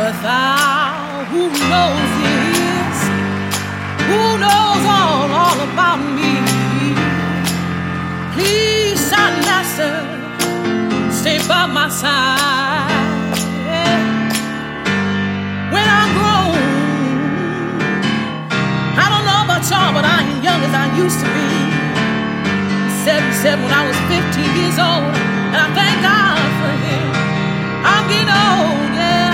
But thou who knows this, who knows all about me, please, son, master, stay by my side. Yeah. When I'm grown, I don't know about y'all, but I ain't young as I used to be. 77 when I was 15 years old, and I thank God for him. I'm getting old, yeah.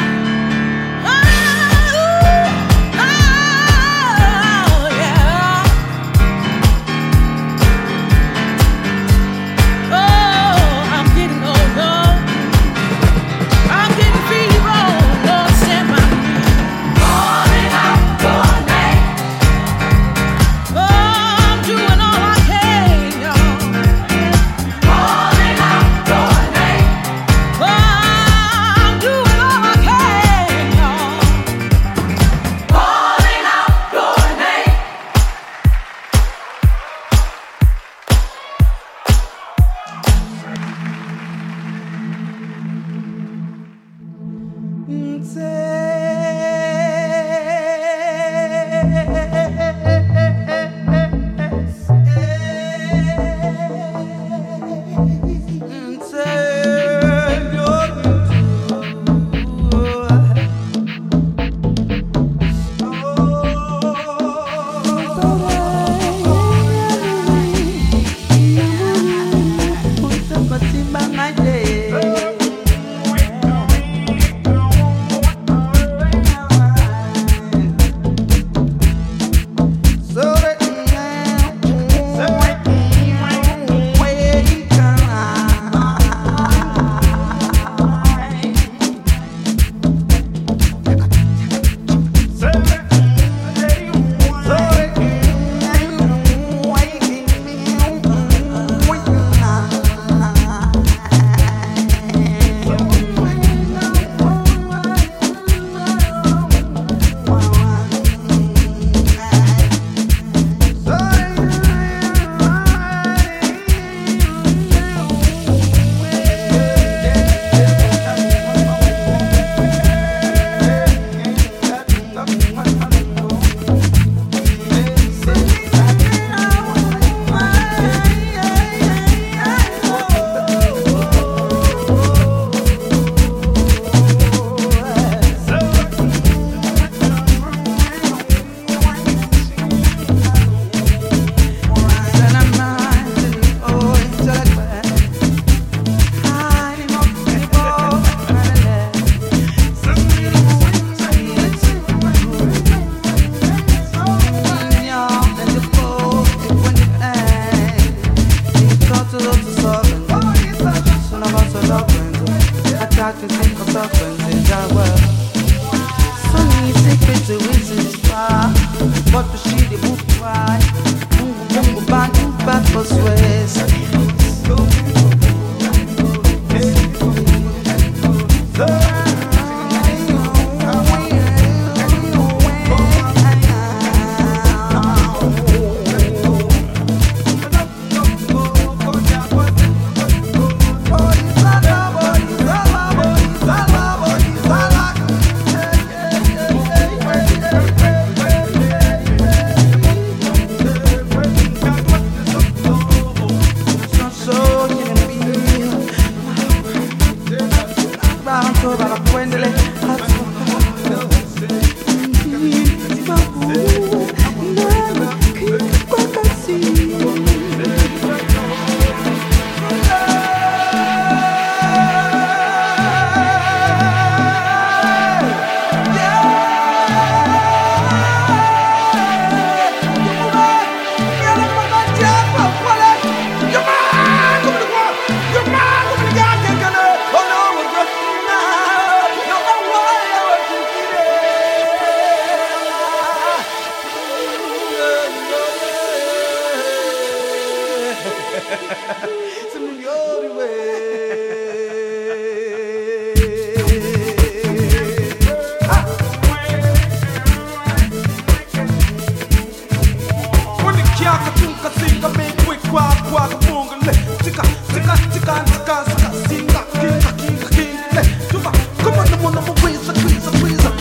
Come on, the one of my ways, a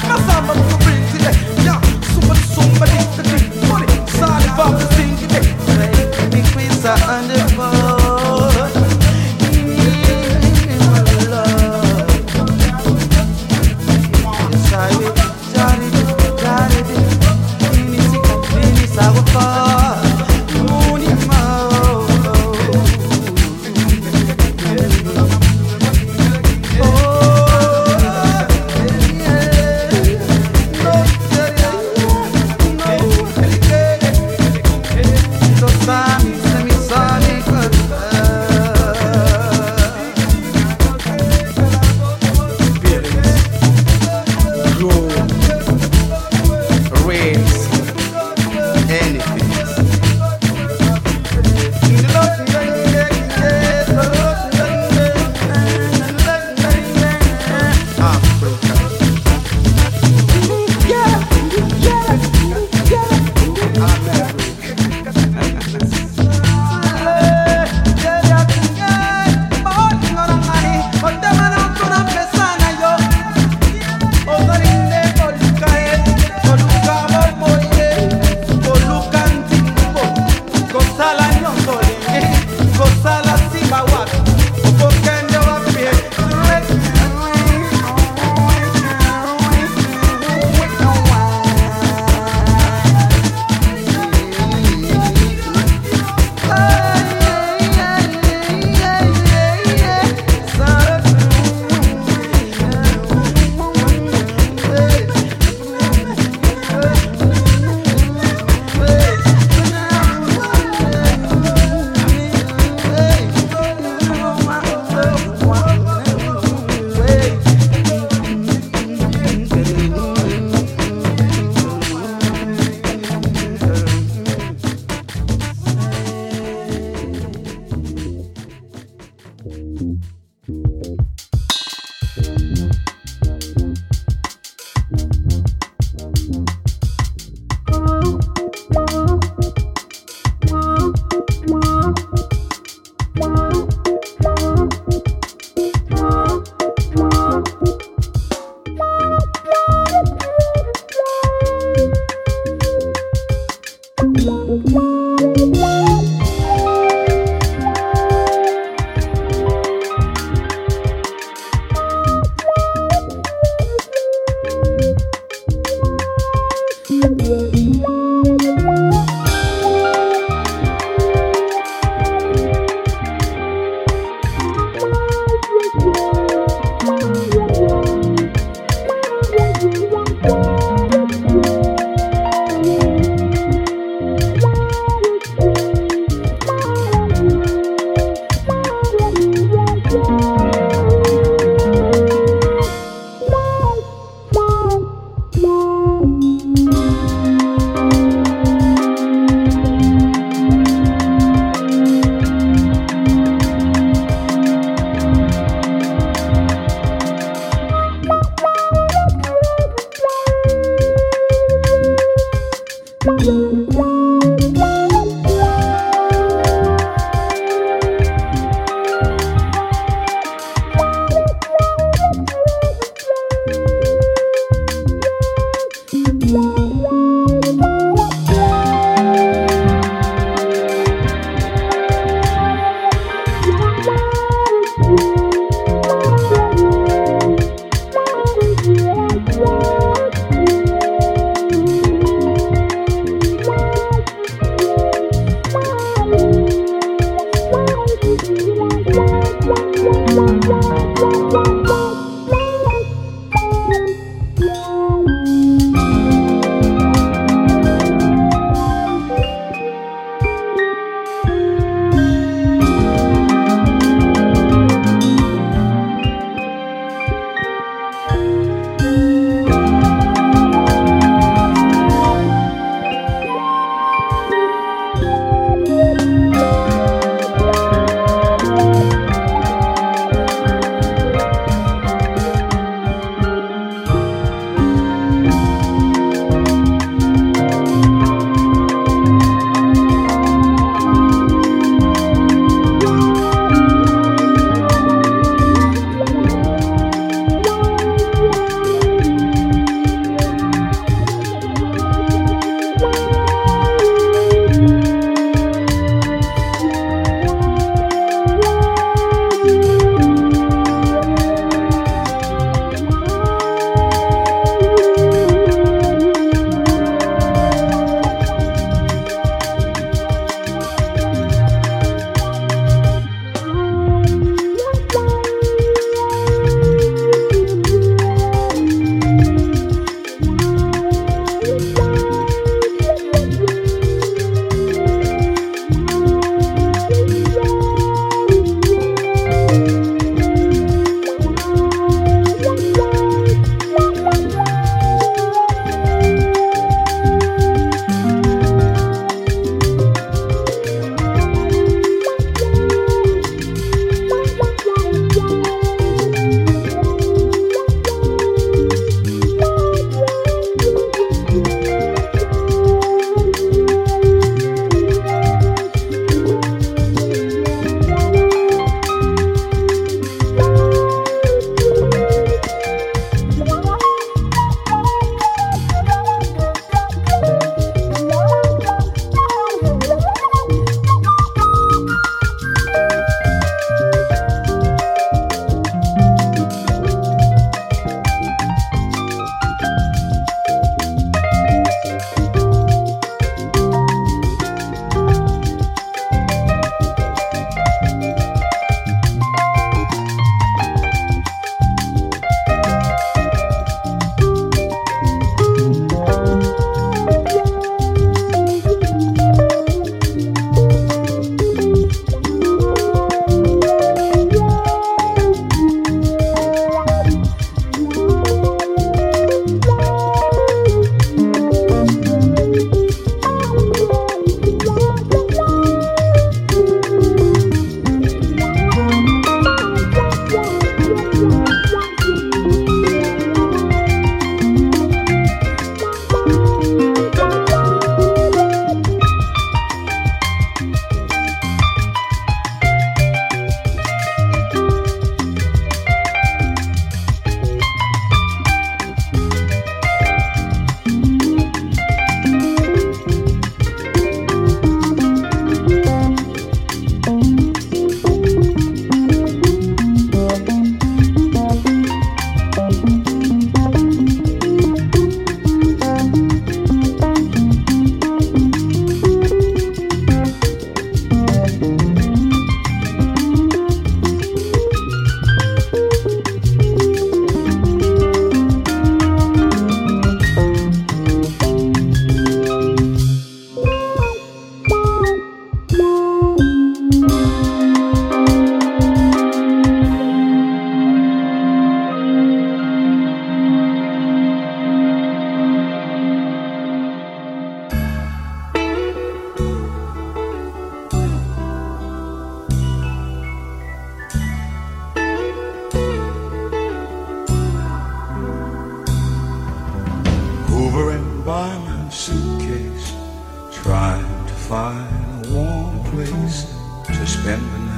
suitcase, trying to find a warm place to spend the night.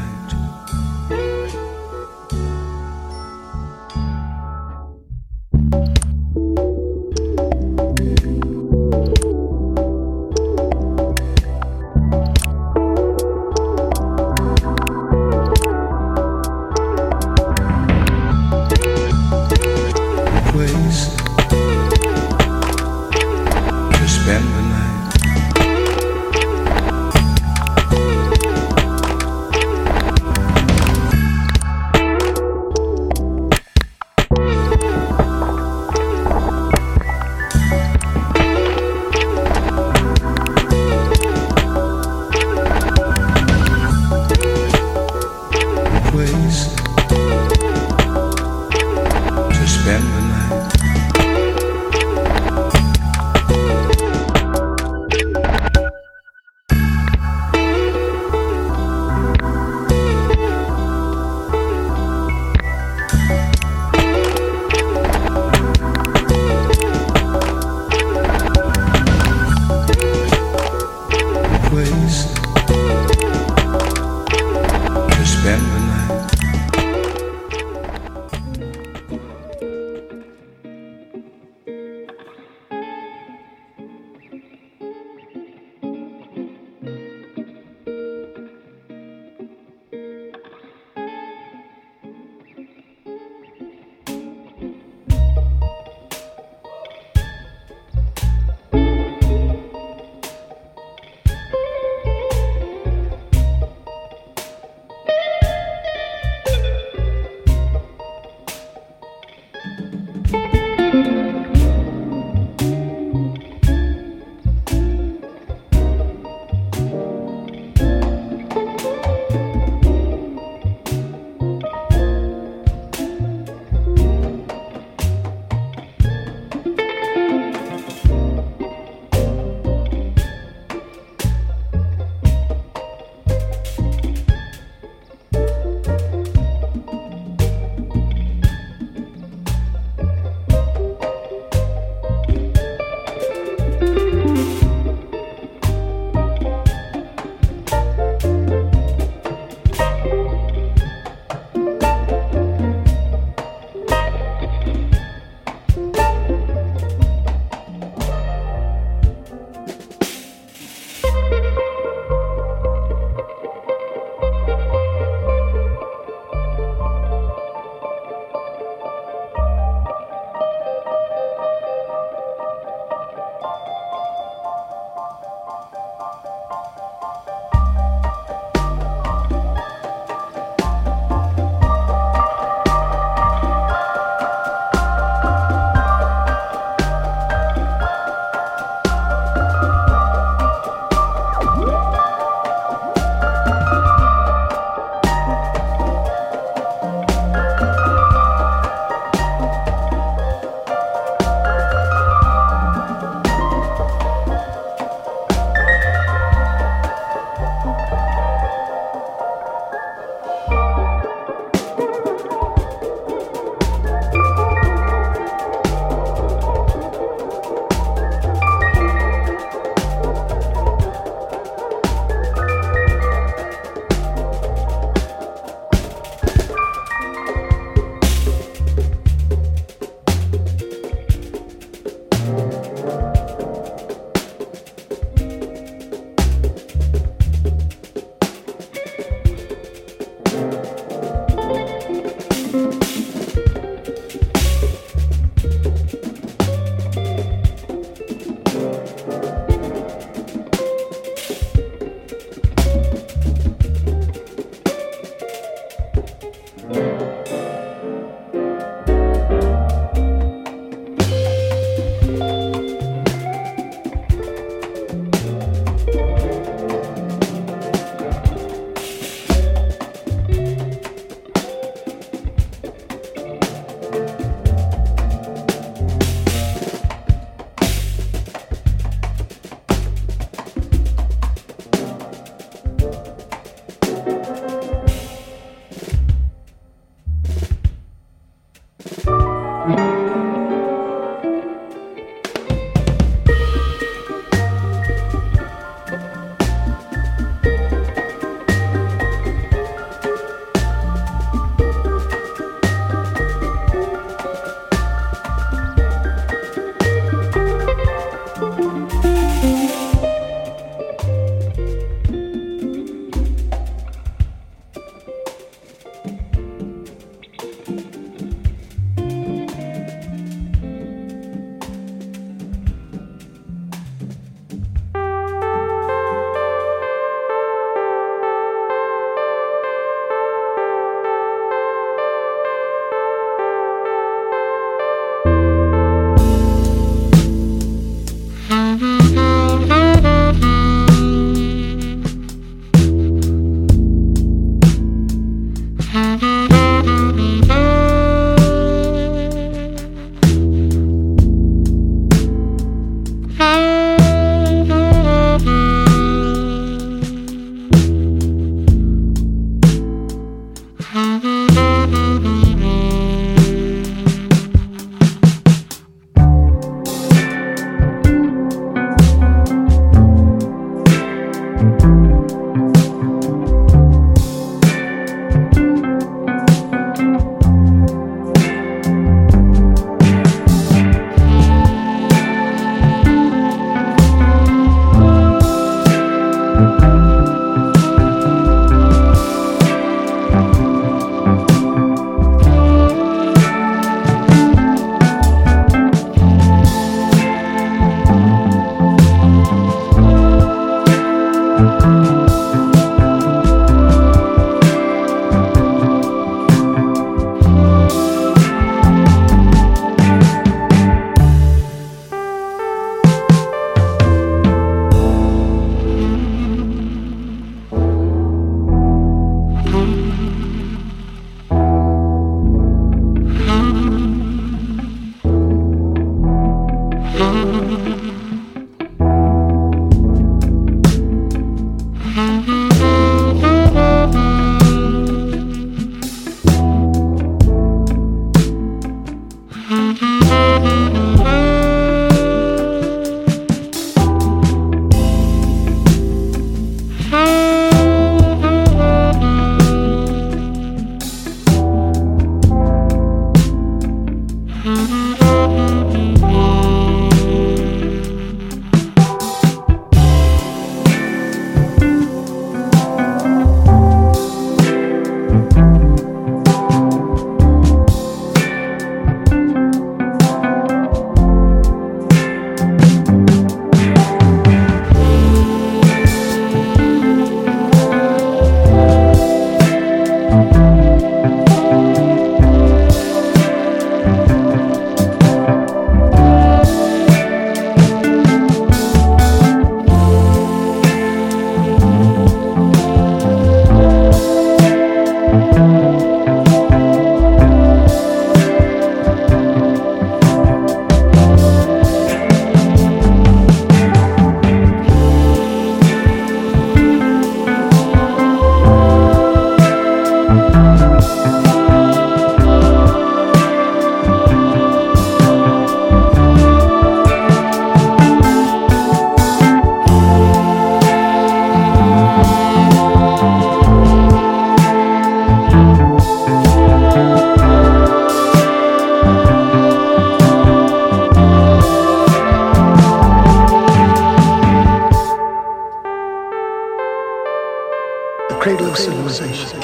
cradle of civilization.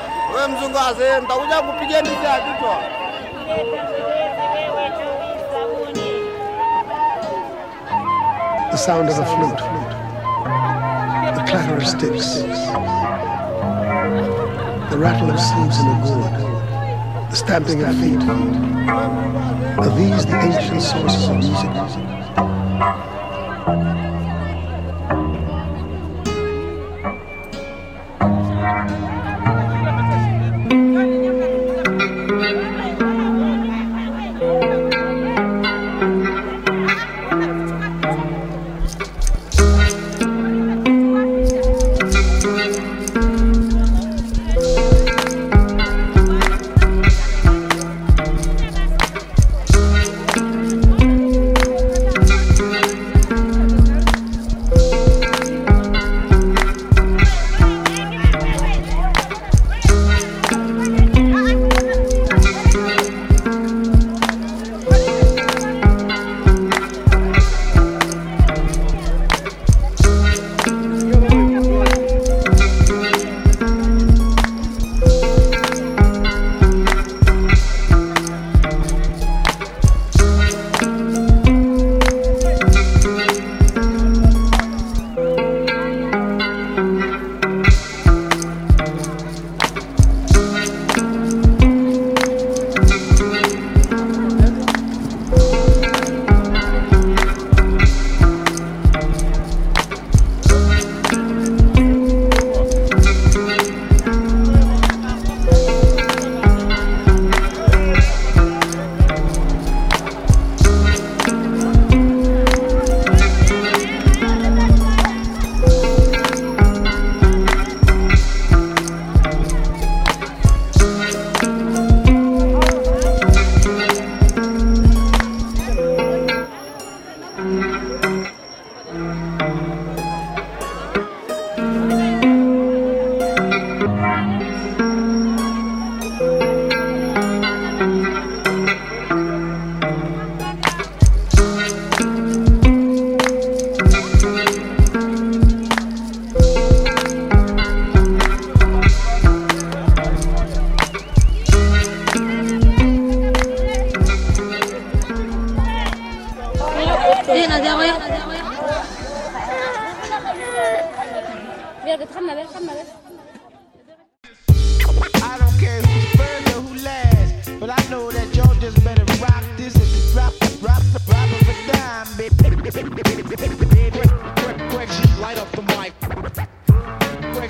The sound of a flute, the clatter of sticks, the rattle of sleeves in a gourd, the stamping of feet. Are these the ancient sources of music? I don't care who's first or who last, but I know that y'all just better rock this and drop of a dime, baby. Greg G, light up the mic. Greg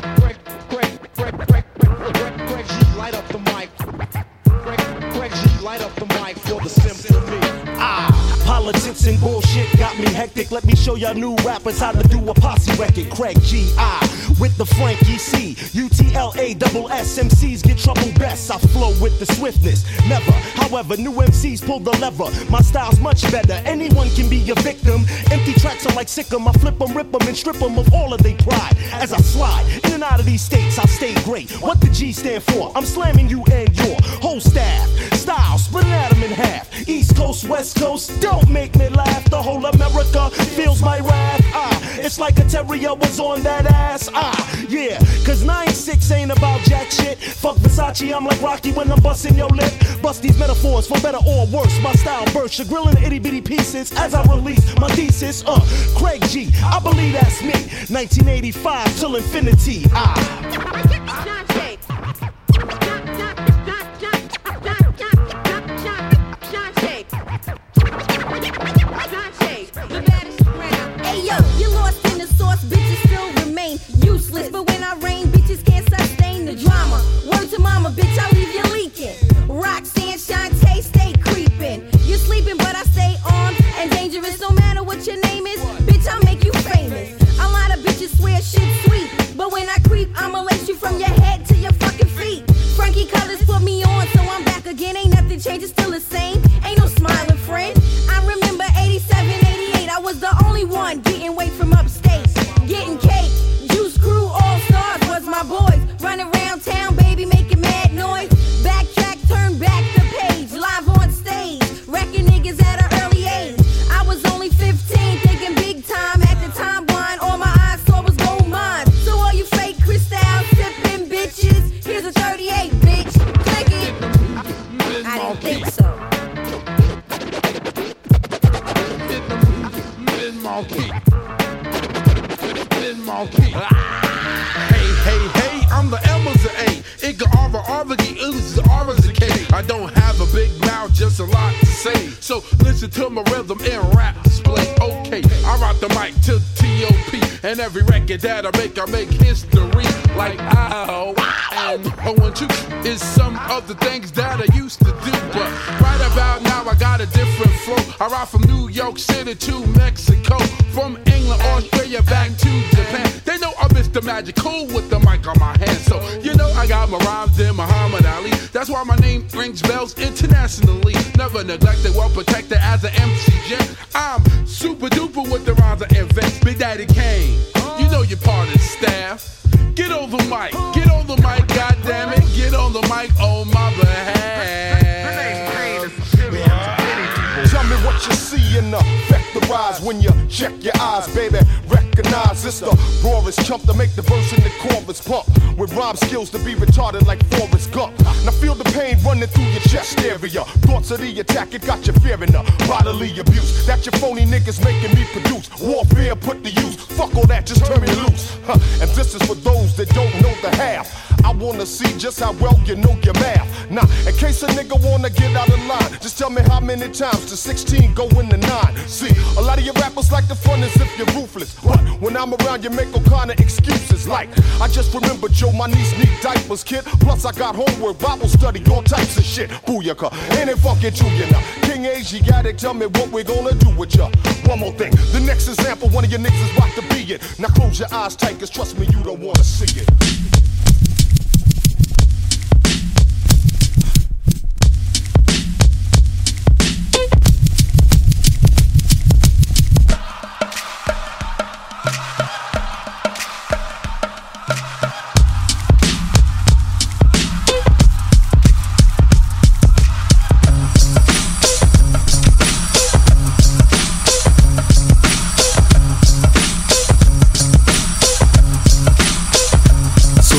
G, light up the mic. Greg G, light up the mic for the symphony. Politics and bullshit got me hectic. Let me show y'all new rappers how to do a posse record. Craig G.I. with the Frankie C. UTLA double SMCs get trouble best. I flow with the swiftness, never. However, new MCs pull the lever. My style's much better. Anyone can be a victim. Empty tracks are like Sick'em. I flip them, rip them, and strip them of all of their pride. As I slide in and out of these states, I stay great. What the G stand for? I'm slamming you and your whole staff. Style, splitting atom in half. East Coast, West Coast, don't make me laugh. The whole America feels my wrath. It's like a terrier was on that ass. Yeah, cause 9-6 ain't about jack shit. Fuck Versace, I'm like Rocky when I'm busting your lip. Bust these metaphors for better or worse. My style bursts, you're grilling itty bitty pieces as I release my thesis. Craig G, I believe that's me. 1985 till infinity. Useless, but when I rain, bitches can't sustain the drama. Word to mama, bitch, I leave you leaking. Roxanne, Shantae, stay creeping. You're sleeping, but I stay armed and dangerous. No matter what your name is, bitch, I'll make you famous. A lot of bitches swear shit's sweet, but when I creep, I'ma lace you from your head to your fucking feet. Frankie Colors put me on, so I'm back again. Ain't nothing changed, it's still the same. Ain't no smiling friend. I remember 87, 88, I was the only one getting weight from upstate, getting cake. Juice Crew, All Stars was my boys. Running around town, baby, making mad noise. Backtrack, turn back the page. Live on stage, wrecking niggas at an early age. I was only 15, thinking big time. At the time, blind, all my eyes saw was gold mines. So all you fake crystal sipping bitches, here's a 38, bitch. Click it. I didn't think so. Hey, I'm the M as a A. Igga Arva, the U's, the R as a K. I don't have a big mouth, just a lot to say. So listen to my rhythm and rap display. Okay, I rock the mic to T.O.P. And every record that I make history. Like ow, and O&2 is some of the things that I used to do. But right about now I got a different flow. I ride from New York City to Mexico, from England, Australia, back to Japan. They know I'm Mr. Magical with the mic on my hand. So you know I got my rhymes in Muhammad Ali. That's why my name rings bells internationally. Never neglected, well protected as an MC Jen. I'm super duper with the rhymes I invent. Big Daddy Kane, you know you're part of the staff. Get on the mic, goddammit. Get on the mic on my behalf. Tell me what you see in the vectorize when you check your eyes, baby. Recognize it's the rawest chump to make the verse in the chorus pump. With rhyme skills to be retarded like Forrest Gump. Now feel the pain running through your chest area. Thoughts of the attack, it got you fearing the bodily abuse that your phony niggas making me produce. Warfare put to use. Fuck all that, just turn me loose. And this is for those that don't know the half. I wanna see just how well you know your math. Now, in case a nigga wanna get out of line, just tell me how many times the 16 go in the 9. See, a lot of your rappers like the fun as if you're ruthless. But when I'm around, you make all kind of excuses. Like, I just remember Joe, my niece need diapers, kid. Plus, I got homework, Bible study, all types of shit. Booyaka, ain't it fucking true, you know? King Asiatic, tell me what we're gonna do with ya. One more thing, the next example, one of your niggas is about to be it. Now close your eyes tight, cause trust me, you don't wanna see it.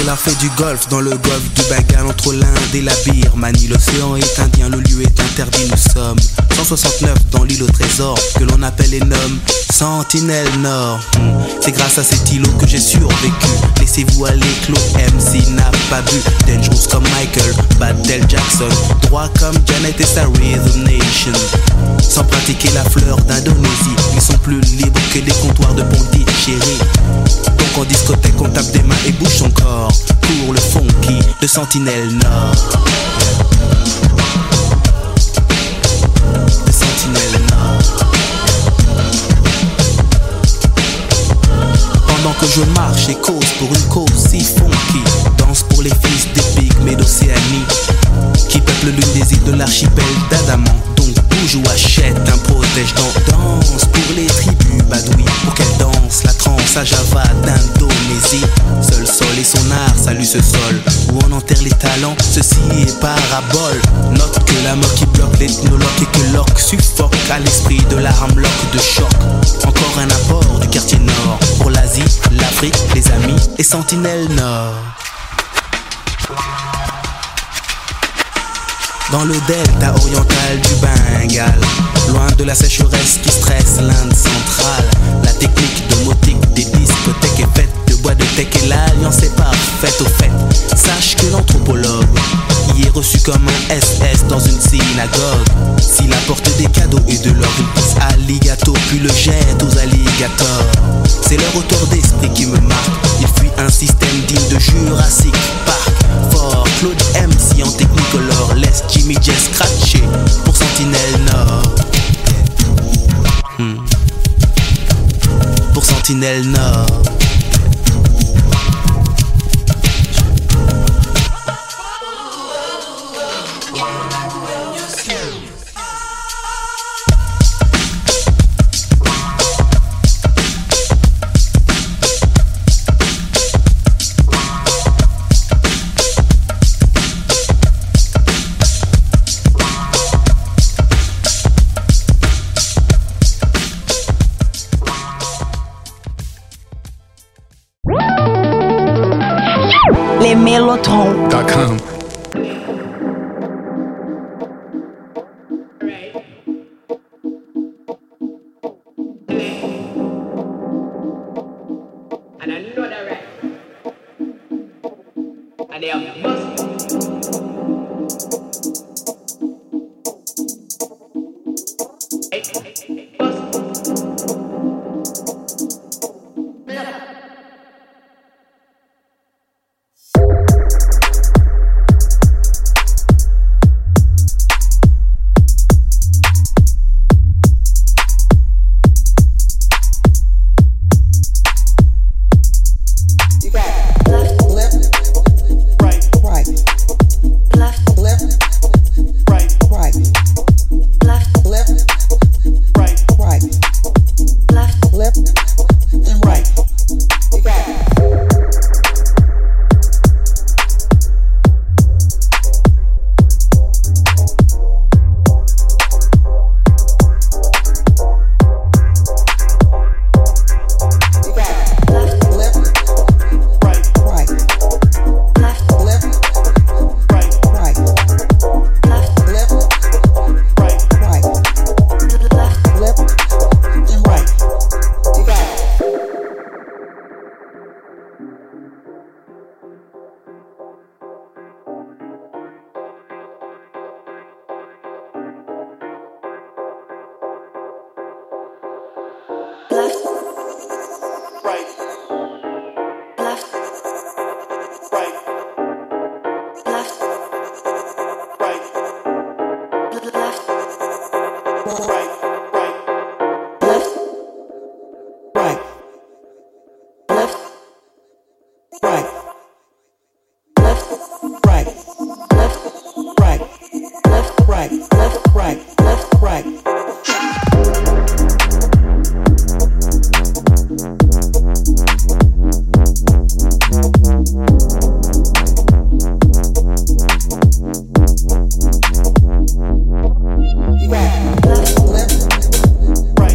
la fête du golfe, dans le golfe du Bengale, entre l'Inde et la Birmanie. L'océan est indien, le lieu est interdit, nous sommes 169 dans l'île au trésor, que l'on appelle et nomme Sentinelle Nord. C'est grâce à cet îlot que j'ai survécu. Laissez-vous aller, Claude MC n'a pas bu. Dangerous comme Michael, Battle Jackson, droit comme Janet et sa Rhythm Nation. Sans pratiquer la fleur d'Indonésie, ils sont plus libres que les comptoirs de Pondichéry. Donc en discothèque on tape des mains et bouge son corps pour le funky de Sentinelle Nord. De Sentinelle Nord. Pendant que je marche et cause pour une cause si funky, danse pour les fils des pygmées d'Océanie qui peuplent l'une des îles de l'archipel d'Adamant. Donc bouge ou achète un protège-dents. Danse pour les tribus badouis, pour qu'elles dansent la transe à Java d'Indonésie. Seul sol et son art salut ce sol où on enterre les talents, ceci est parabole. Note que la mort qui bloque l'ethnologue et que l'orque suffoque à l'esprit de la hamlock de choc. Encore un apport du quartier nord pour l'Asie, l'Afrique, les amis et Sentinelle Nord. Dans le delta oriental du Bengale, loin de la sécheresse qui stresse l'Inde centrale, la technique domotique des discothèques est faite de bois de teck et l'alliance est parfaite. Au fait, sache que l'anthropologue y est reçu comme un SS dans une synagogue. S'il apporte des cadeaux et de l'or, il pousse alligato puis le jette aux alligators. C'est leur retour d'esprit qui me marque. Il fuit un système digne de Jurassic Park. Fort Claude MC en technicolor laisse Jimmy J scratcher pour Sentinelle Nord. Pour Sentinelle Nord. Melotron.com. And another right. And they are busting.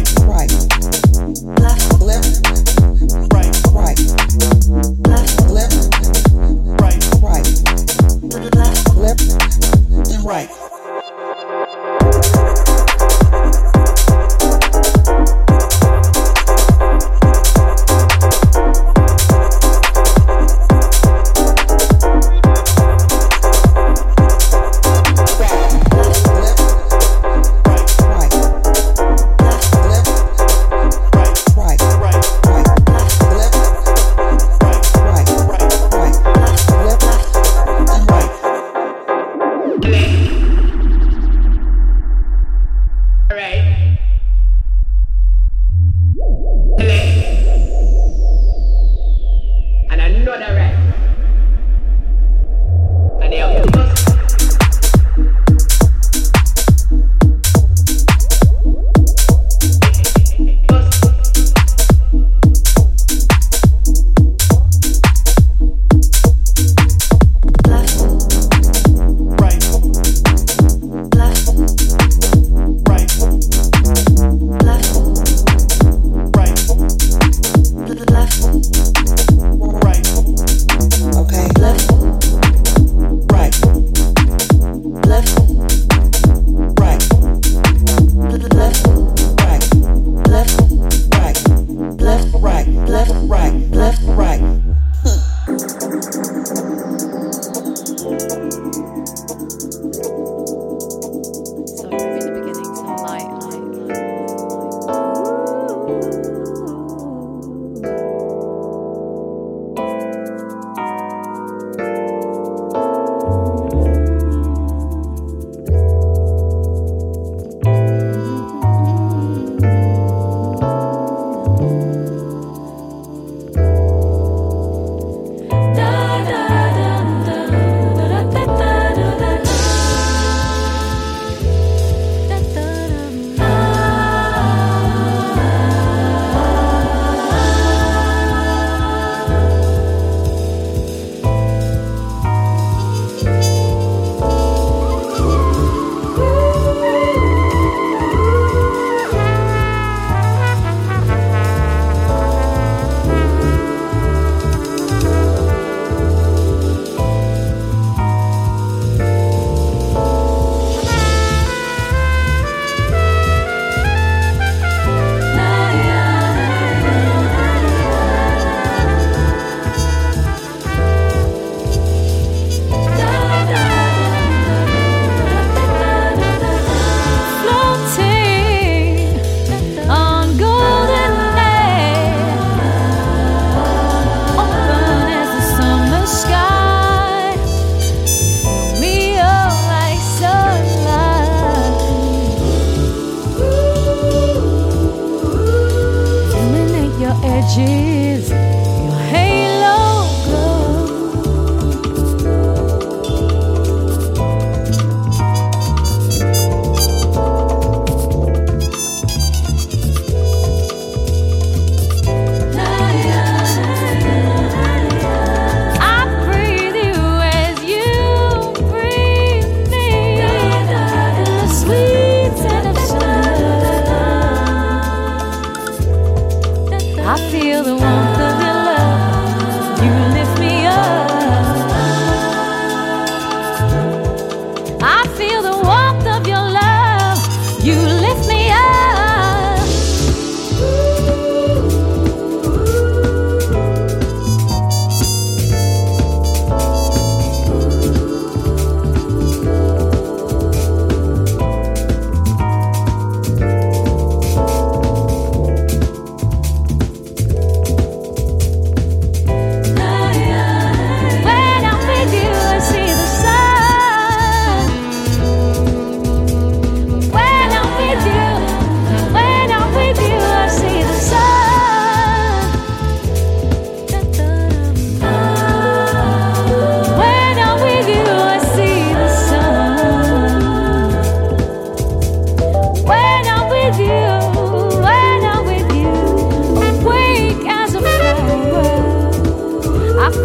Left,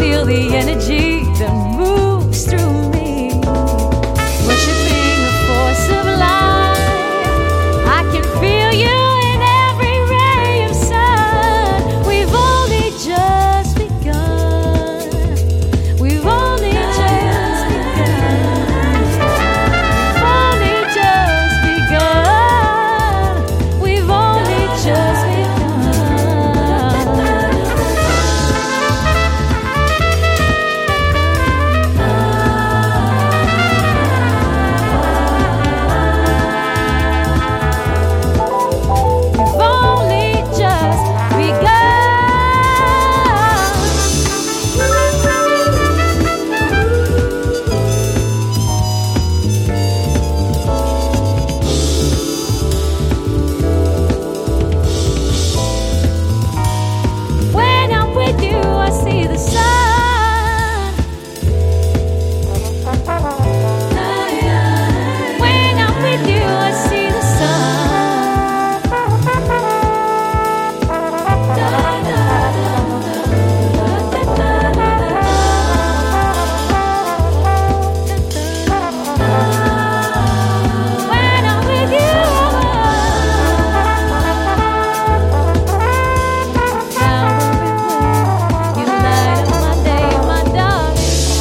feel the energy that moves through me, worshiping the force of life. I can feel you in every ray of sun. We've only just begun. We've only just begun. We've only just begun. We've only just begun. We've only just begun. When I'm with you, I see the sun. When I'm with you, I see the sun. When I'm with you, you light up my day, my darling.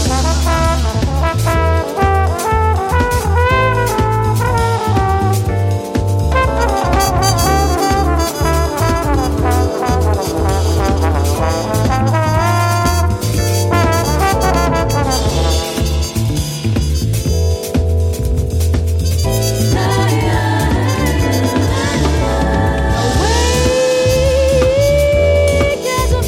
Awake as a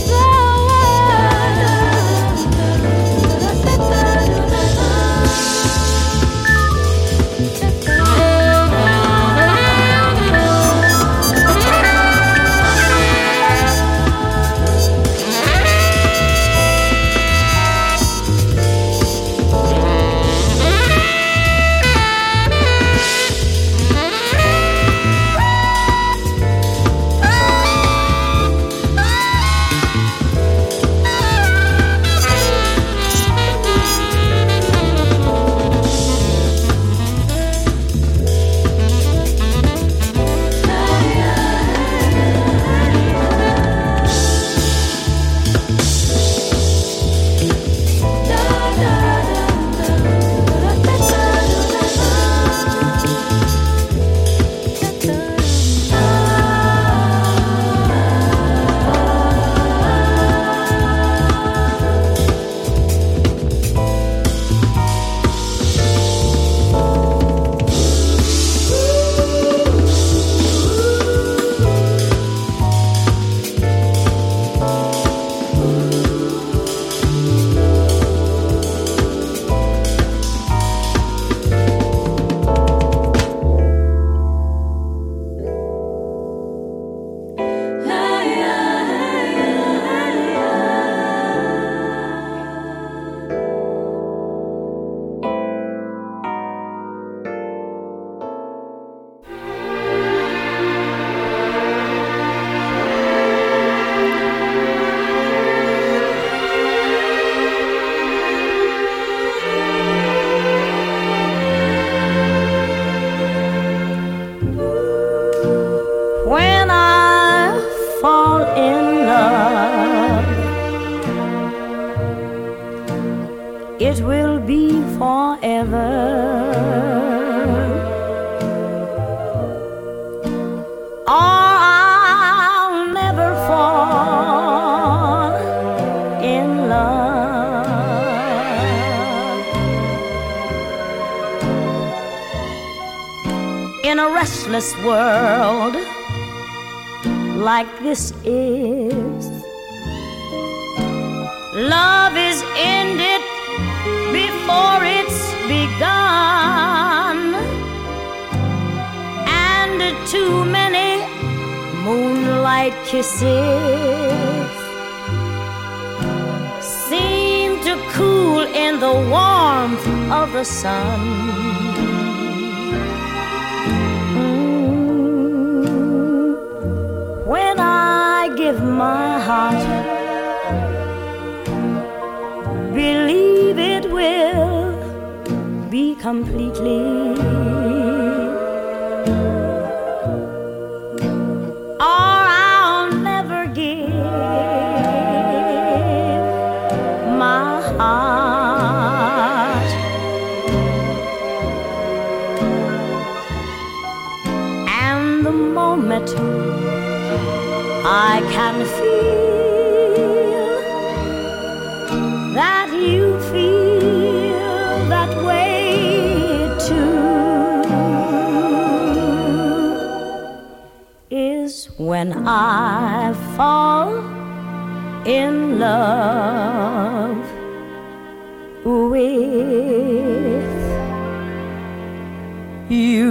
When I fall in love, it will be forever. Or I'll never fall in love. In a restless world like this is, love is ended before it's begun, and too many moonlight kisses seem to cool in the warmth of the sun. When I give my heart completely. Or I'll never give my heart. And the moment I can feel that you feel that way too is when I fall in love with you.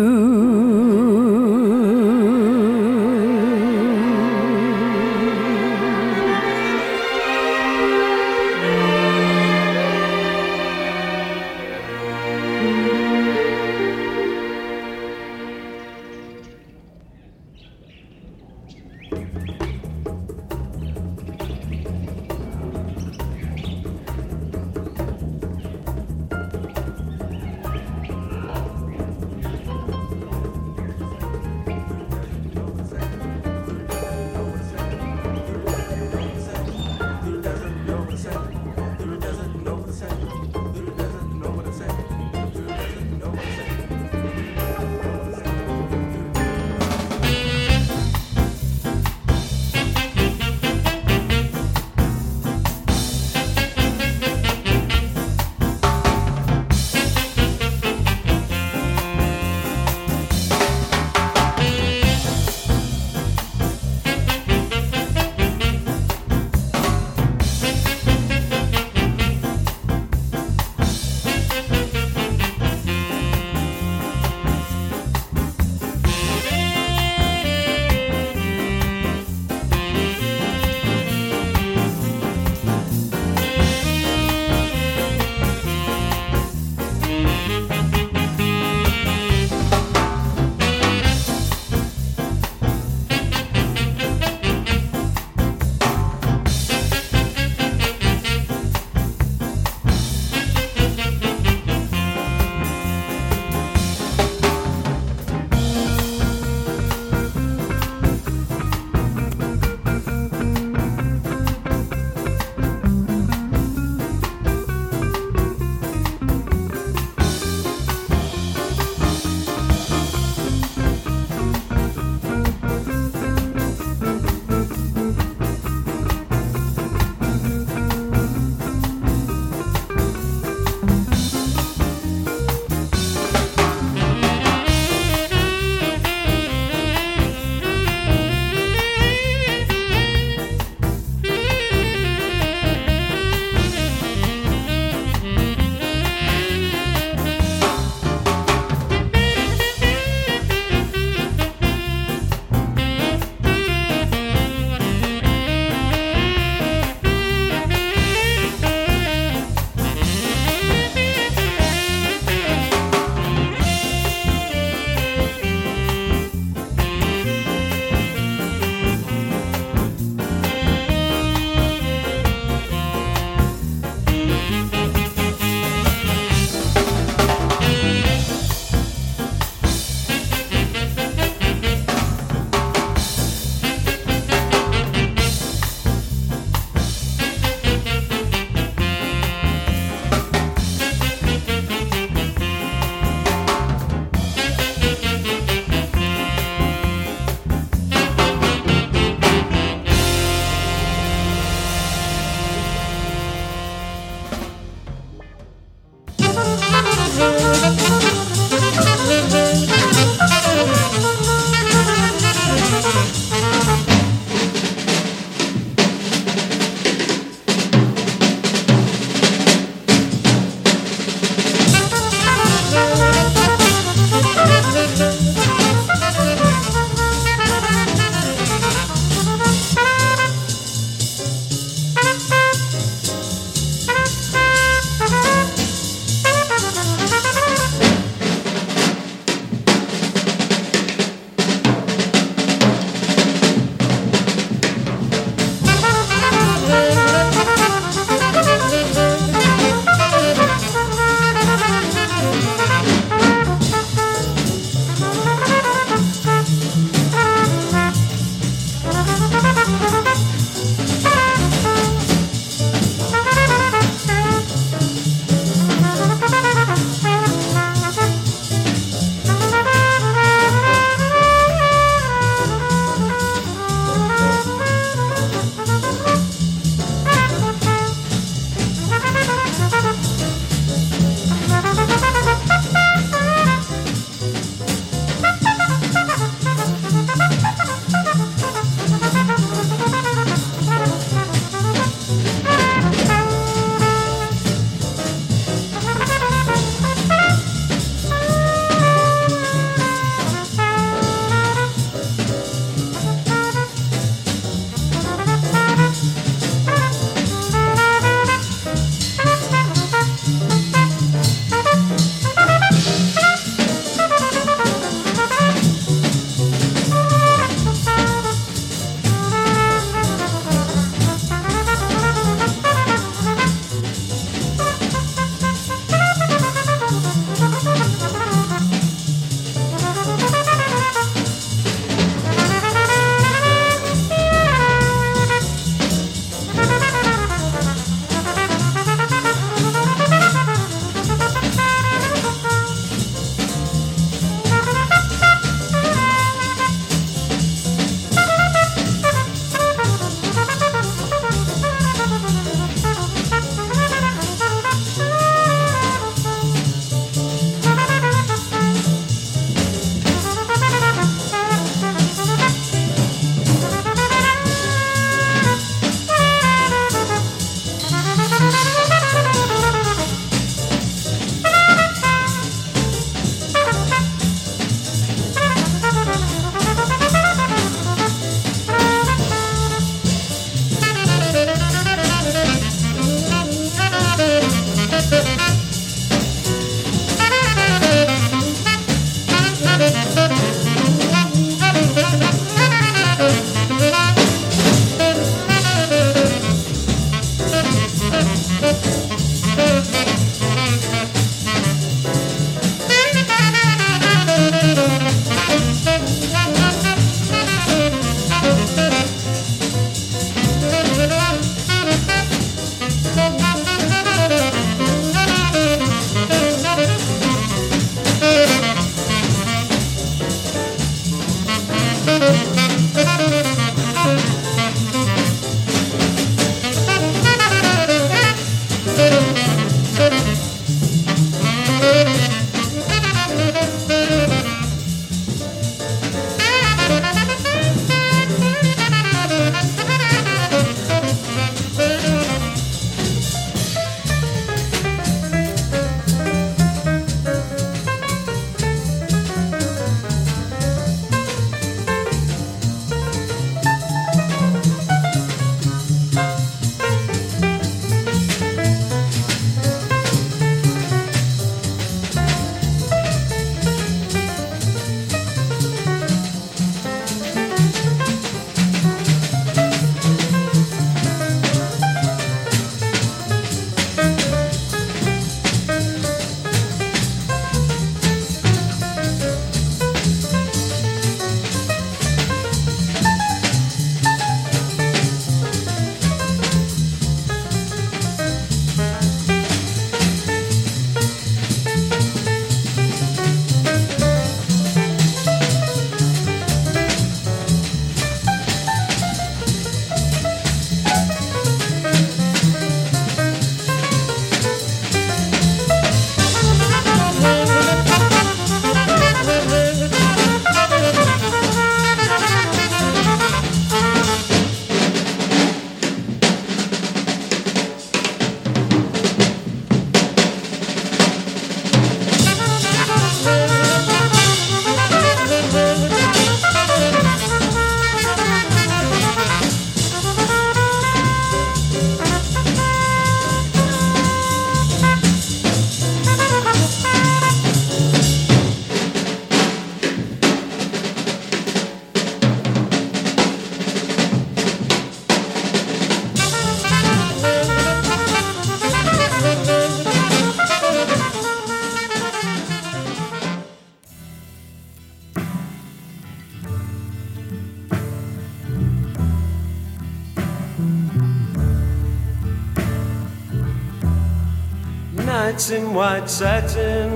nights in white satin,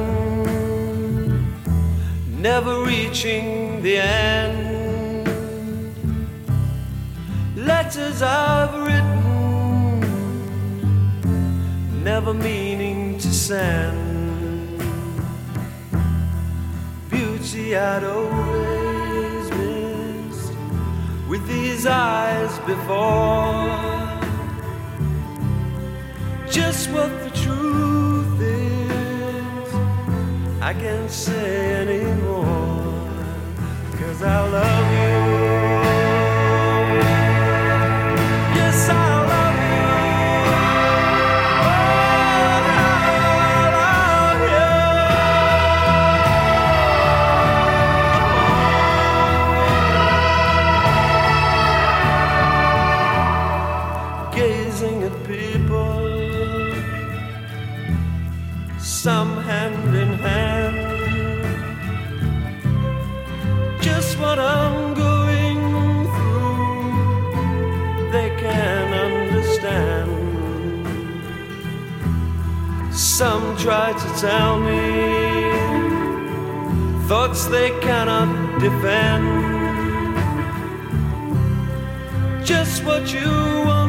never reaching the end. Letters I've written, never meaning to send. Beauty I'd always missed with these eyes before. Just what the truth is, I can't say anymore, 'cause I love you. Yes, I love you. Oh, I love you. Gazing at people, some hand in hand, just what I'm going through, they can understand. Some try to tell me thoughts they cannot defend, just what you want